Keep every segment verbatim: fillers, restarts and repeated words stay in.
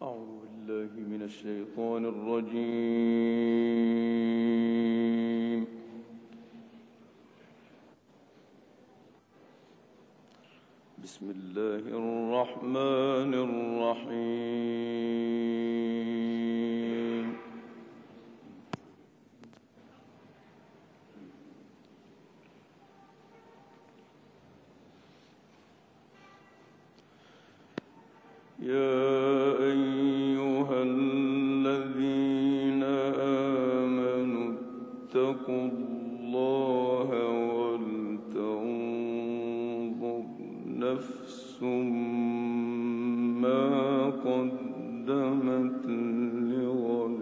أعوذ بالله من الشيطان الرجيم. بسم الله الرحمن الرحيم. يا أيها الذين آمنوا اتقوا الله ولتنظر نفس ما قدمت لغد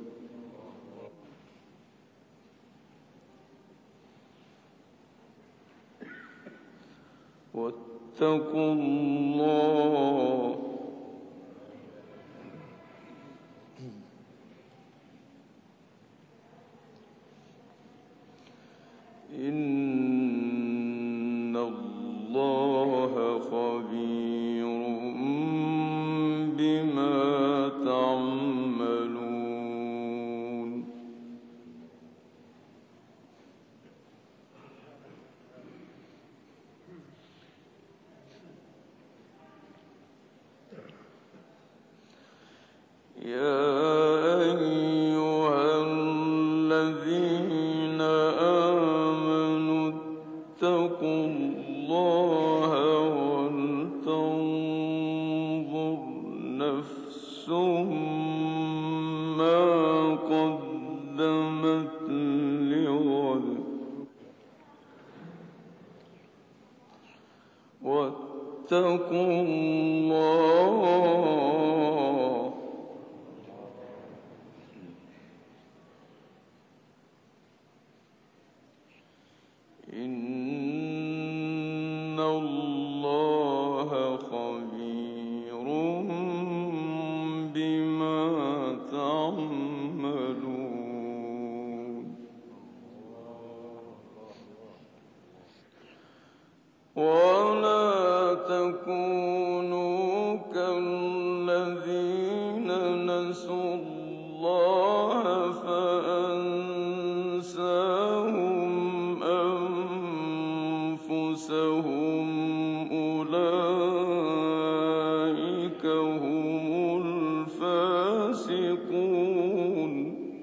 واتقوا الله إن الله خبير بما تعملون. يا أيها الذين آمنوا اتقوا الله ولتنظر نفس ما قدمت لغد واتقوا الله إن الله خبير بما تعملون. ولا تكونوا كالذين نسوا الله فأنساهم أنفسهم أولئك هم الفاسقون.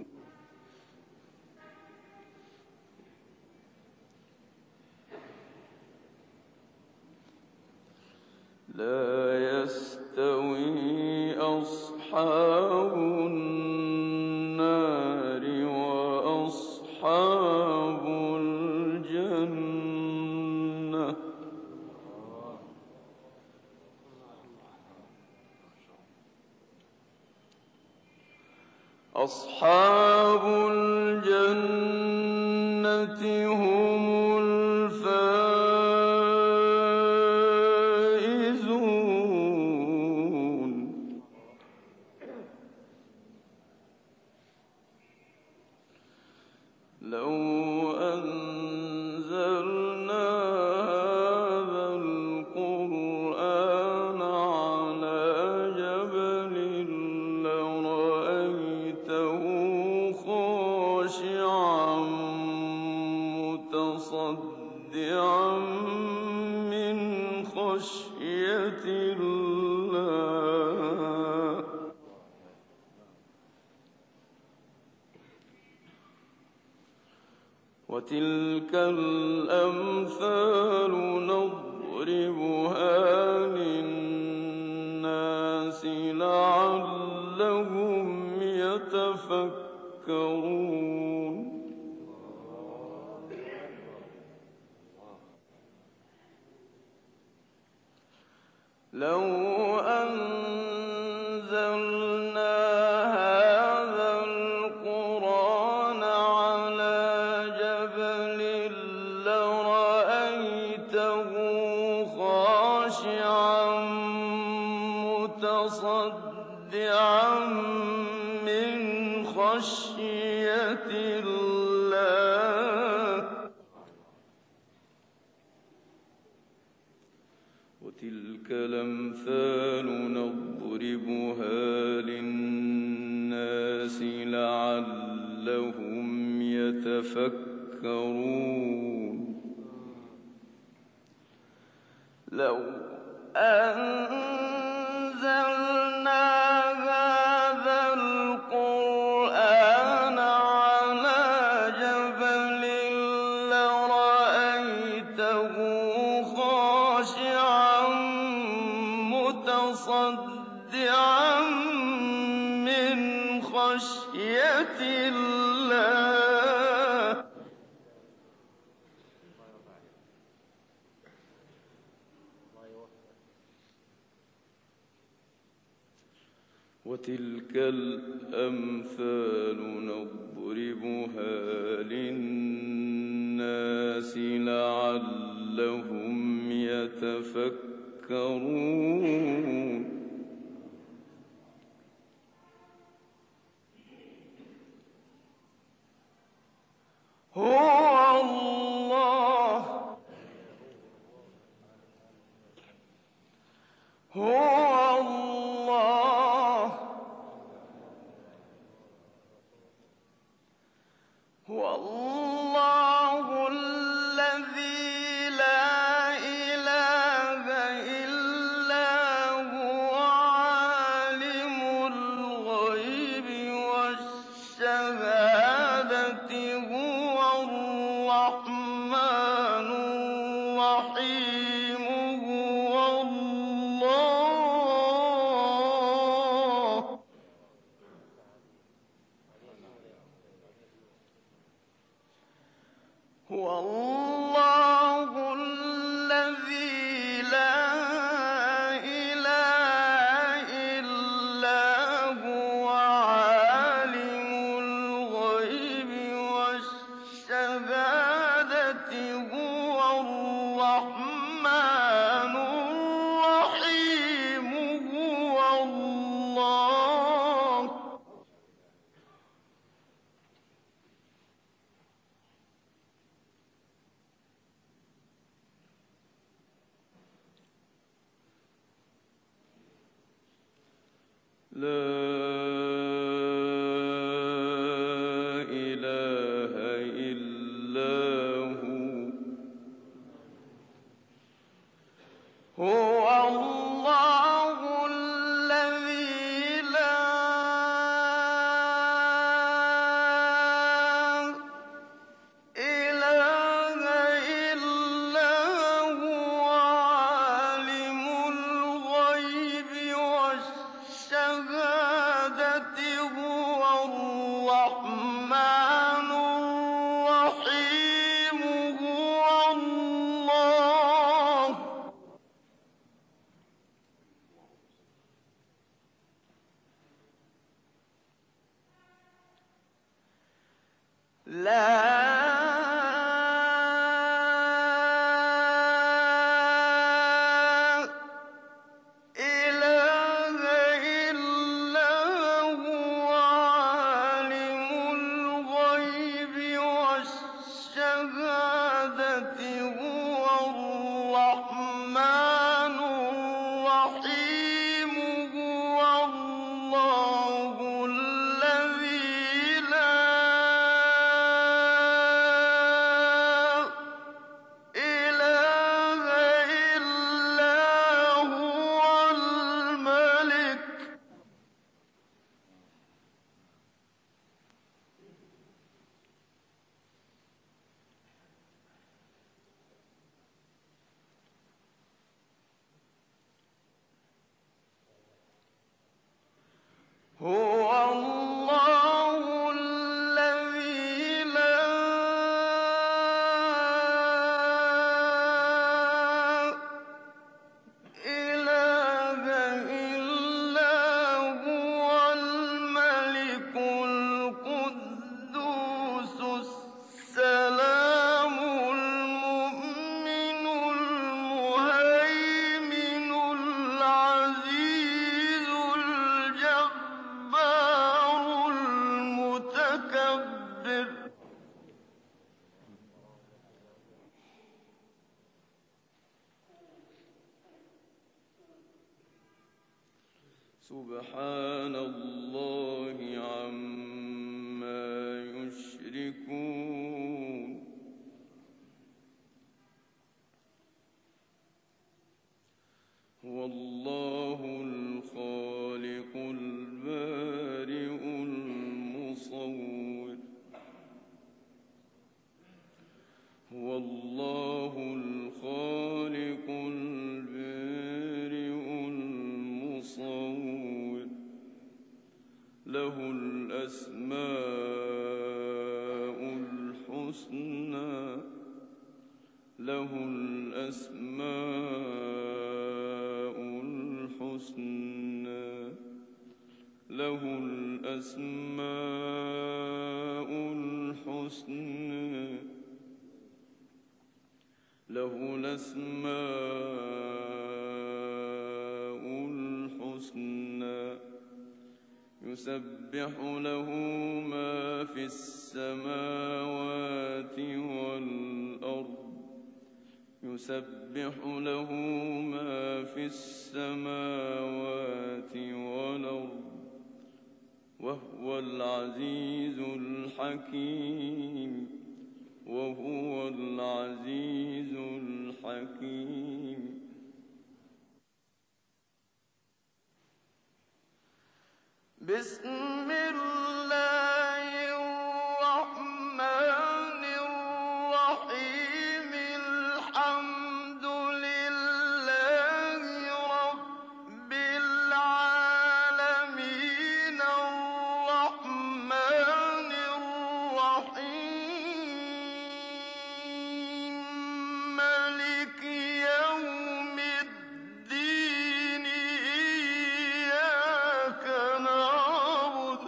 لا يستوي أصحاب النار وأصحاب الجنة أصحاب الجنة هم الفائزون. لو أنزلنا هذا القرآن على جبل لرأيته خاشعا متصدعا من خشية الله. وتلك الأمثال نضربها للناس لعلهم يتفكرون. لو أنزلنا هذا القرآن على جبل لرأيته خاشعا متصدعا من خشية الله. وتلك الأمثال نضربها للناس لعلهم يتفكرون. لو أنزلنا هذا القرآن على جبل لرأيته خاشعا متصدعا من خشية الله. وتلك الأمثال نضربها للناس لعلهم يتفكرون. هو الله هو الله هو الله الذي لا إله إلا هو عالم الغيب والشهادة هو الرحمن الرحيم هو الله هو الله الذي لا إله إلا هو عالم الغيب والشهادة هو الرحمن الرحيم هو الله. لا إله إلا هو هو الله الذي لا إله إلا هو عالم الغيب والشهادة هو الرحمن الرحيم هو الله. لا إله إلا هو عالم الغيب والشهادة هو الرحمن الرحيم هو الله الذي لا إله إلا هو الملك هو الله الذي لا إله إلا هو الملك القدوس السلام المؤمن المهيمن العزيز الجبار سبحان الله عما يشركون هو الله الخالق البارئ المصور هو الله الخالق البارئ المصور له الأسماء الحسنى له الأسماء الحسنى له الأسماء الحسنى له الأسماء الحسنى يسبح له ما في السماوات والأرض يسبح له ما في السماوات والأرض وهو العزيز الحكيم وهو العزيز الحكيم بسم الله الرحمن الرحيم الحمد لله رب العالمين الرحمن الرحيم مالك يوم الدين إياك نعبد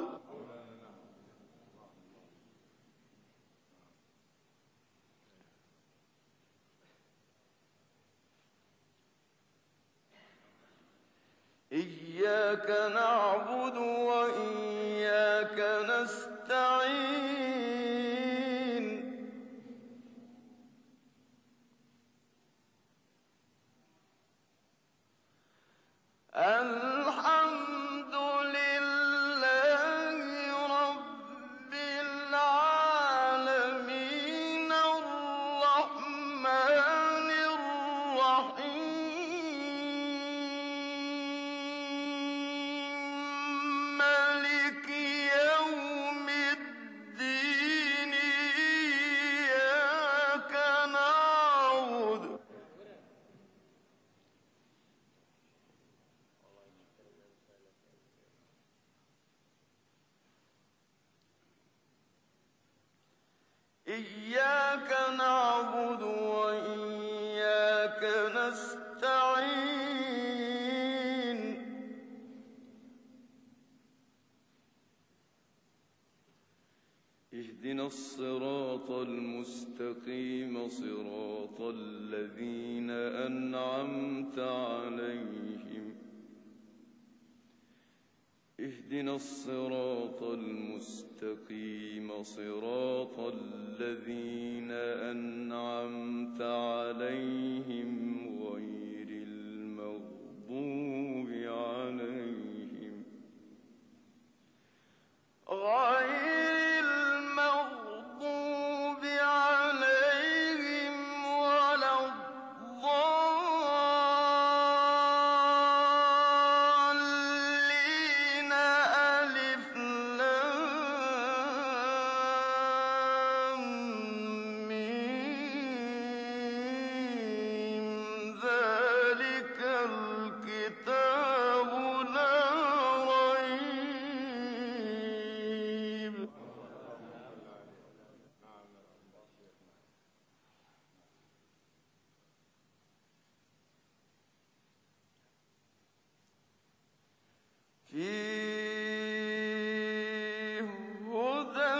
إياك نعبد وإياك نستعين الحمد لله رب العالمين الرحمن الرحيم مالك يوم الدين إياك نعبد إياك نعبد وإياك نستعين اهدنا الصراط المستقيم صراط الذين أنعمت عليهم اهدنا الصراط المستقيم صراط الذين أنعمت عليهم غير المغضوب عليهم غير المغضوب عليهم ولا الضالين ألف لام ميم ذلك الكتاب لا ريب فيه هدى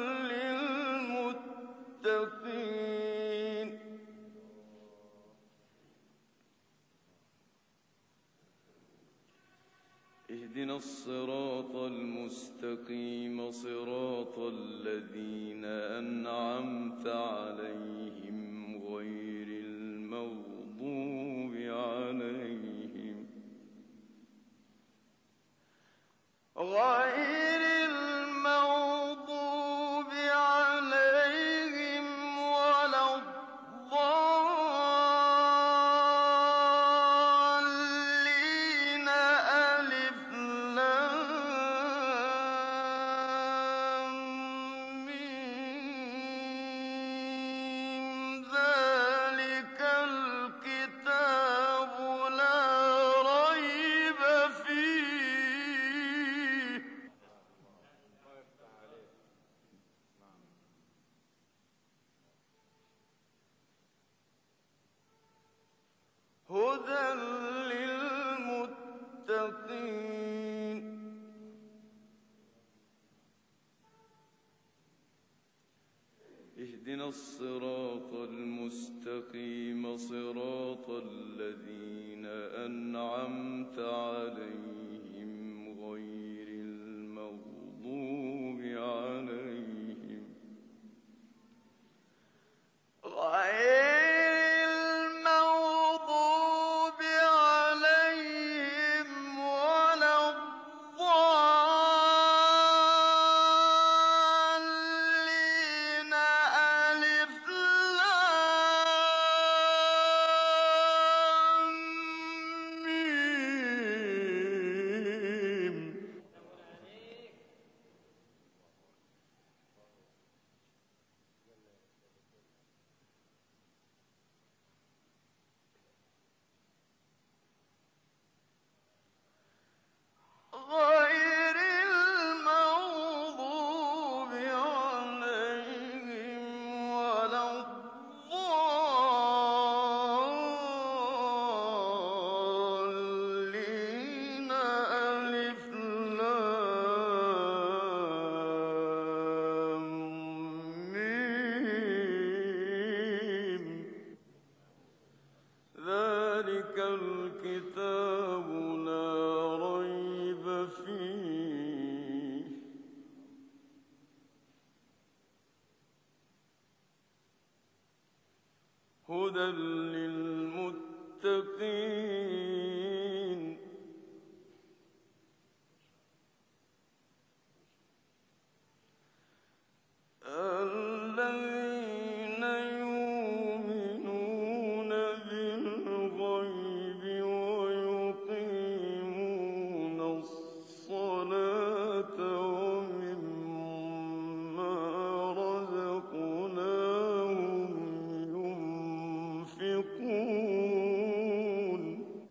للمتقين اهدنا الصراط المستقيم صراط الذين أنعمت عليهم غير المغضوب عليهم الصراط المستقيم صراط الذين أنعمت عليهم غير المغضوب عليهم غير المغضوب عليهم ولا الضالين. ألف لام ميم. غير المغضوب عليهم ولا الضالين. ألف لام ميم. ذلك الكتاب لا ريب فيه هدى للمتقين. الذين يؤمنون بالغيب ويقيمون الصلاة ومما رزقناهم ينفقون.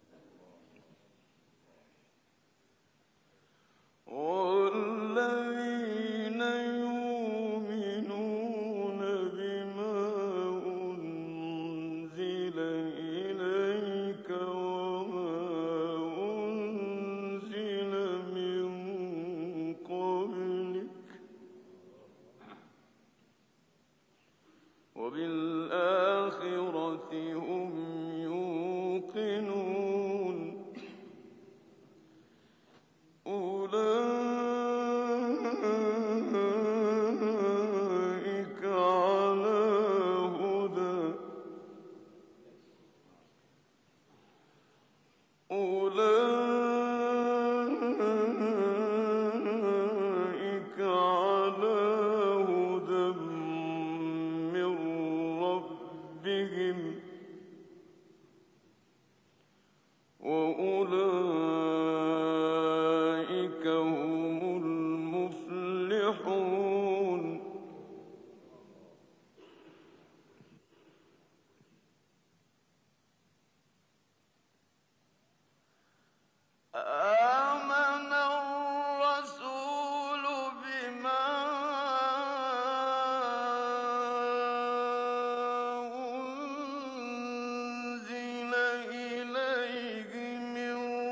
والذين يؤمنون بما أنزل إليك وما أنزل من قبلك وبالآخرة هم يوقنون. أولئك على هدى أولئك على هدى من ربهم وأولئك هم المفلحون. آمن الرسول بما أنزل إليه من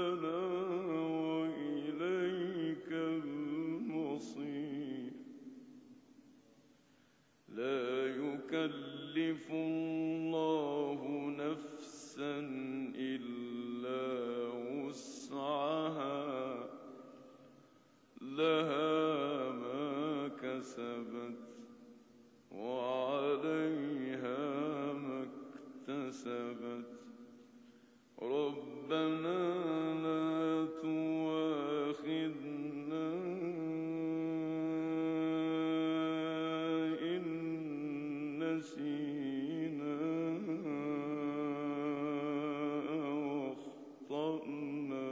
ربنا وإليك المصير. لا يكلف الله نفسا إلا وسعها، لها ما كسبت وعليها ما اكتسبت. ربنا لا تؤاخذنا إن نسينا أو أخطأنا.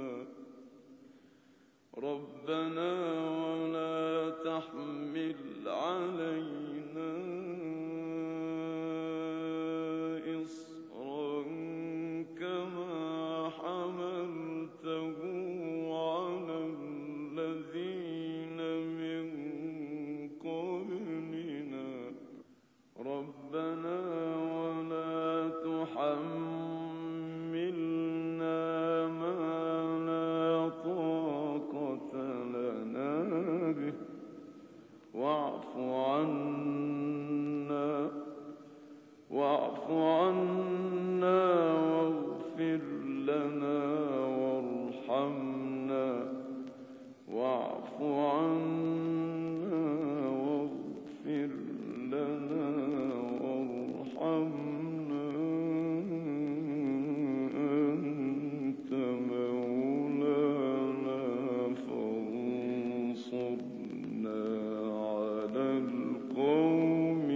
ربنا ولا تحمل علينا إصرا كما حملته على الذين من قبلنا. ربنا ولا تحملنا ما لا طاقة لنا به، واعف عنا واعف عنا واغفر لنا وارحمنا. واعف عنا واغفر لنا وارحمنا، أنت مولانا فانصرنا على القوم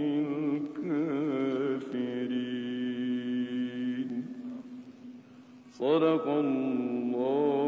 الكافرين. صدق الله